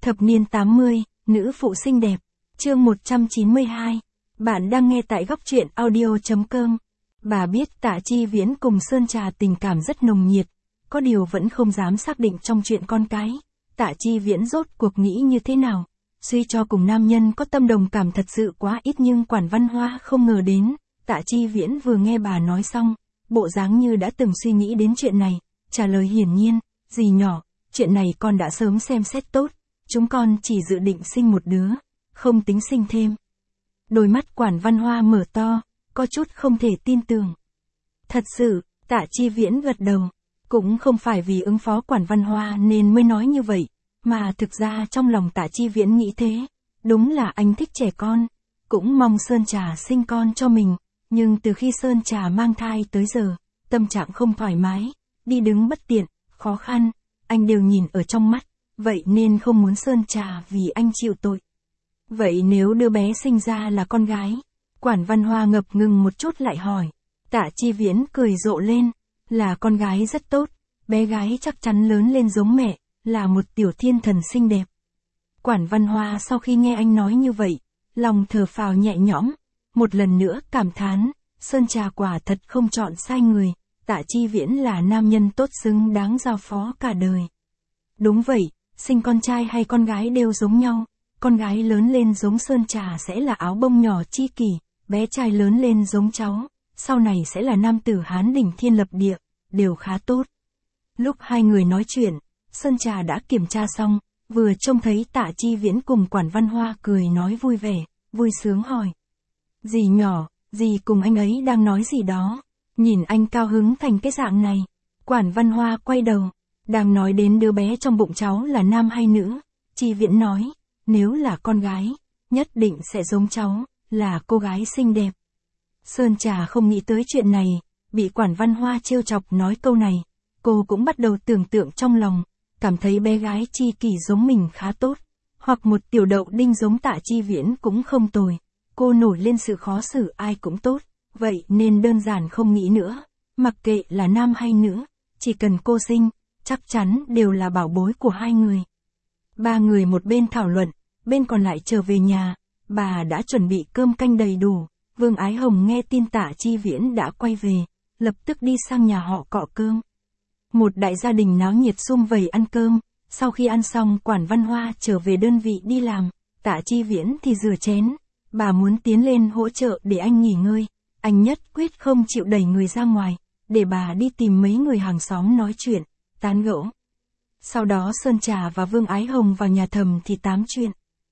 Thập niên 80, nữ phụ xinh đẹp. Chương 192. Bạn đang nghe tại góc truyện audio.com. Bà biết Tạ Chi Viễn cùng Sơn Trà tình cảm rất nồng nhiệt, có điều vẫn không dám xác định trong chuyện con cái. Tạ Chi Viễn rốt cuộc nghĩ như thế nào? Suy cho cùng nam nhân có tâm đồng cảm thật sự quá ít, nhưng Quản Văn Hoa không ngờ đến. Tạ Chi Viễn vừa nghe bà nói xong, bộ dáng như đã từng suy nghĩ đến chuyện này, trả lời hiển nhiên, dì nhỏ, chuyện này con đã sớm xem xét tốt, chúng con chỉ dự định sinh một đứa, không tính sinh thêm. Đôi mắt Quản Văn Hoa mở to, có chút không thể tin tưởng. Thật sự, Tạ Chi Viễn gật đầu, cũng không phải vì ứng phó Quản Văn Hoa nên mới nói như vậy, mà thực ra trong lòng Tạ Chi Viễn nghĩ thế, đúng là anh thích trẻ con, cũng mong Sơn Trà sinh con cho mình, nhưng từ khi Sơn Trà mang thai tới giờ, tâm trạng không thoải mái, đi đứng bất tiện, khó khăn, anh đều nhìn ở trong mắt, vậy nên không muốn Sơn Trà vì anh chịu tội. Vậy nếu đứa bé sinh ra là con gái? Quản Văn Hoa ngập ngừng một chút lại hỏi. Tạ Chi Viễn cười rộ lên, là con gái rất tốt, bé gái chắc chắn lớn lên giống mẹ, là một tiểu thiên thần xinh đẹp. Quản Văn Hoa sau khi nghe anh nói như vậy, lòng thở phào nhẹ nhõm, một lần nữa cảm thán, Sơn Trà quả thật không chọn sai người, Tạ Chi Viễn là nam nhân tốt xứng đáng giao phó cả đời. Đúng vậy, sinh con trai hay con gái đều giống nhau, con gái lớn lên giống Sơn Trà sẽ là áo bông nhỏ chi kỷ, bé trai lớn lên giống cháu, sau này sẽ là nam tử hán đỉnh thiên lập địa, đều khá tốt. Lúc hai người nói chuyện, Sơn Trà đã kiểm tra xong, vừa trông thấy Tạ Chi Viễn cùng Quản Văn Hoa cười nói vui vẻ, vui sướng hỏi. Dì nhỏ, dì cùng anh ấy đang nói gì đó, nhìn anh cao hứng thành cái dạng này. Quản Văn Hoa quay đầu, đang nói đến đứa bé trong bụng cháu là nam hay nữ. Chi Viễn nói, nếu là con gái, nhất định sẽ giống cháu, là cô gái xinh đẹp. Sơn Trà không nghĩ tới chuyện này, bị Quản Văn Hoa trêu chọc nói câu này, cô cũng bắt đầu tưởng tượng trong lòng, cảm thấy bé gái Chi Kỳ giống mình khá tốt, hoặc một tiểu đậu đinh giống Tạ Chi Viễn cũng không tồi. Cô nổi lên sự khó xử ai cũng tốt, vậy nên đơn giản không nghĩ nữa, mặc kệ là nam hay nữ, chỉ cần cô sinh, chắc chắn đều là bảo bối của hai người. Ba người một bên thảo luận, bên còn lại trở về nhà, bà đã chuẩn bị cơm canh đầy đủ. Vương Ái Hồng nghe tin Tạ Chi Viễn đã quay về, lập tức đi sang nhà họ cọ cơm. Một đại gia đình náo nhiệt sum vầy ăn cơm, sau khi ăn xong Quản Văn Hoa trở về đơn vị đi làm, Tạ Chi Viễn thì rửa chén. Bà muốn tiến lên hỗ trợ để anh nghỉ ngơi, anh nhất quyết không chịu đẩy người ra ngoài, để bà đi tìm mấy người hàng xóm nói chuyện, tán gẫu. Sau đó Sơn Trà và Vương Ái Hồng vào nhà thầm thì tám chuyện.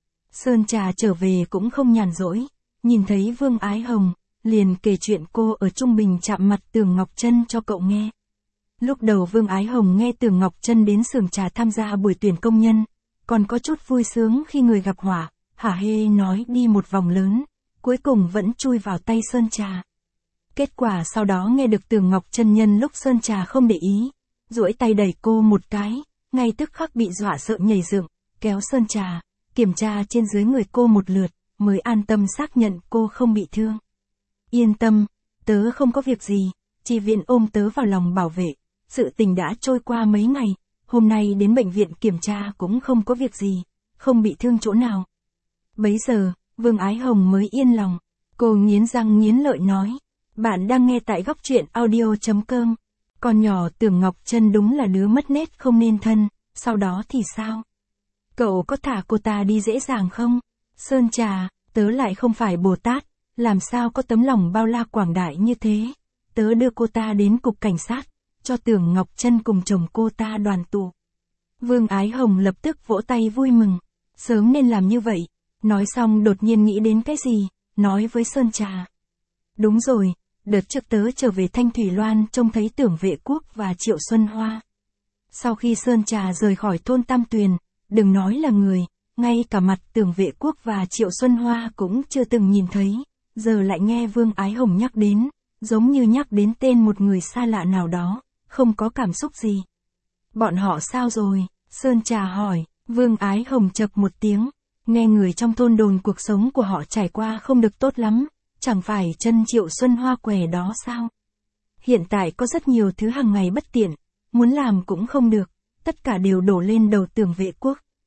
Sơn Trà trở về cũng không nhàn rỗi, nhìn thấy Vương Ái Hồng, liền kể chuyện cô ở Trung Bình chạm mặt Tưởng Ngọc Trân cho cậu nghe. Lúc đầu Vương Ái Hồng nghe Tưởng Ngọc Trân đến xưởng trà tham gia buổi tuyển công nhân, còn có chút vui sướng khi người gặp họa, hả hê nói đi một vòng lớn, cuối cùng vẫn chui vào tay Sơn Trà. Kết quả sau đó nghe được Tưởng Ngọc Trân nhân lúc Sơn Trà không để ý, duỗi tay đẩy cô một cái, ngay tức khắc bị dọa sợ nhảy dựng, kéo Sơn Trà, kiểm tra trên dưới người cô một lượt, mới an tâm xác nhận cô không bị thương. Yên tâm, tớ không có việc gì, Chi Viễn ôm tớ vào lòng bảo vệ, sự tình đã trôi qua mấy ngày, hôm nay đến bệnh viện kiểm tra cũng không có việc gì, không bị thương chỗ nào. Bấy giờ, Vương Ái Hồng mới yên lòng, cô nghiến răng nghiến lợi nói, bạn đang nghe tại góc truyện audio.com, con nhỏ Tưởng Ngọc Trân đúng là đứa mất nết không nên thân, sau đó thì sao? Cậu có thả cô ta đi dễ dàng không? Sơn Trà, tớ lại không phải Bồ Tát, làm sao có tấm lòng bao la quảng đại như thế? Tớ đưa cô ta đến cục cảnh sát, cho Tưởng Ngọc Trân cùng chồng cô ta đoàn tụ. Vương Ái Hồng lập tức vỗ tay vui mừng, sớm nên làm như vậy. Nói xong đột nhiên nghĩ đến cái gì, nói với Sơn Trà. Đúng rồi, đợt trước tớ trở về Thanh Thủy Loan trông thấy Tưởng Vệ Quốc và Triệu Xuân Hoa. Sau khi Sơn Trà rời khỏi thôn Tam Tuyền, đừng nói là người, ngay cả mặt Tưởng Vệ Quốc và Triệu Xuân Hoa cũng chưa từng nhìn thấy, giờ lại nghe Vương Ái Hồng nhắc đến, giống như nhắc đến tên một người xa lạ nào đó, không có cảm xúc gì. Bọn họ sao rồi? Sơn Trà hỏi, Vương Ái Hồng chậc một tiếng. Nghe người trong thôn đồn cuộc sống của họ trải qua không được tốt lắm, chẳng phải chân Triệu Xuân Hoa què đó sao? Hiện tại có rất nhiều thứ hàng ngày bất tiện, muốn làm cũng không được, tất cả đều đổ lên đầu Tưởng Vệ Quốc.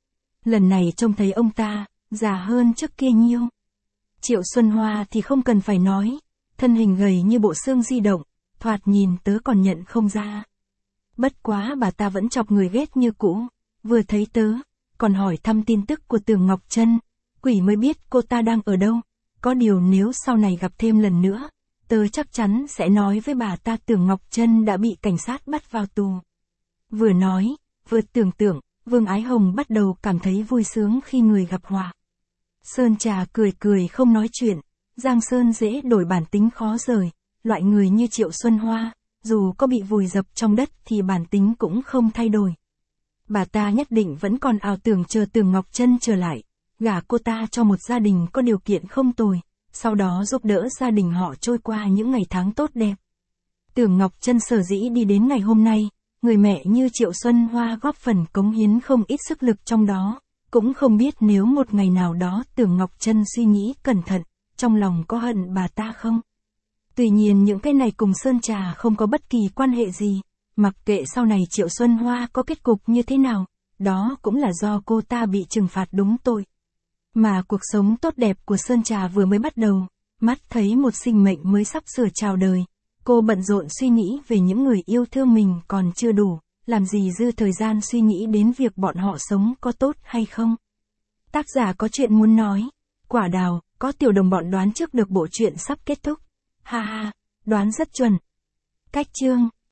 Lần này trông thấy ông ta, già hơn trước kia nhiêu. Triệu Xuân Hoa thì không cần phải nói, thân hình gầy như bộ xương di động, thoạt nhìn tớ còn nhận không ra. Bất quá bà ta vẫn chọc người ghét như cũ, vừa thấy tớ, còn hỏi thăm tin tức của Tưởng Ngọc Trân, quỷ mới biết cô ta đang ở đâu, có điều nếu sau này gặp thêm lần nữa, tớ chắc chắn sẽ nói với bà ta Tưởng Ngọc Trân đã bị cảnh sát bắt vào tù. Vừa nói, vừa tưởng tượng, Vương Ái Hồng bắt đầu cảm thấy vui sướng khi người gặp họa. Sơn Trà cười cười không nói chuyện, Giang Sơn dễ đổi bản tính khó rời, loại người như Triệu Xuân Hoa, dù có bị vùi dập trong đất thì bản tính cũng không thay đổi. Bà ta nhất định vẫn còn ảo tưởng chờ Tưởng Ngọc Trân trở lại, gả cô ta cho một gia đình có điều kiện không tồi, sau đó giúp đỡ gia đình họ trôi qua những ngày tháng tốt đẹp. Tưởng Ngọc Trân sở dĩ đi đến ngày hôm nay, người mẹ như Triệu Xuân Hoa góp phần cống hiến không ít sức lực trong đó, cũng không biết nếu một ngày nào đó Tưởng Ngọc Trân suy nghĩ cẩn thận, trong lòng có hận bà ta không? Tuy nhiên những cái này cùng Sơn Trà không có bất kỳ quan hệ gì, mặc kệ sau này Triệu Xuân Hoa có kết cục như thế nào, đó cũng là do cô ta bị trừng phạt đúng tội. Mà cuộc sống tốt đẹp của Sơn Trà vừa mới bắt đầu, mắt thấy một sinh mệnh mới sắp sửa chào đời, cô bận rộn suy nghĩ về những người yêu thương mình còn chưa đủ, làm gì dư thời gian suy nghĩ đến việc bọn họ sống có tốt hay không. Tác giả có chuyện muốn nói, Quả Đào, có tiểu đồng bọn đoán trước được bộ truyện sắp kết thúc. Ha ha, đoán rất chuẩn. Cách chương